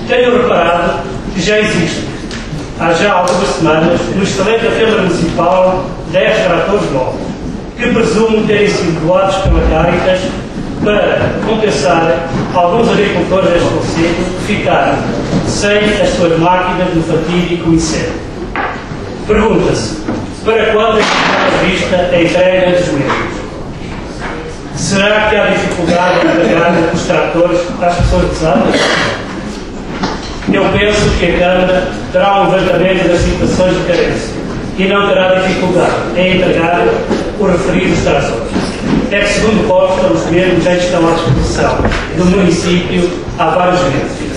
Tenho reparado que já existe, há já algumas semanas, no estaleiro da Câmara Municipal, 10 tratores novos, que presumo terem sido doados pela Caritas para compensar alguns agricultores deste concelho que ficaram sem as suas máquinas no fatídico incêndio. Pergunta-se, para quando é que está prevista a entrega dos mesmos? Será que há dificuldade em pagar os tratores às pessoas pesadas? Eu penso que a Câmara terá um levantamento das situações de carência e não terá dificuldade em entregar os referidos tratores. É que, segundo consta, os mesmos já estão à disposição do município há vários meses.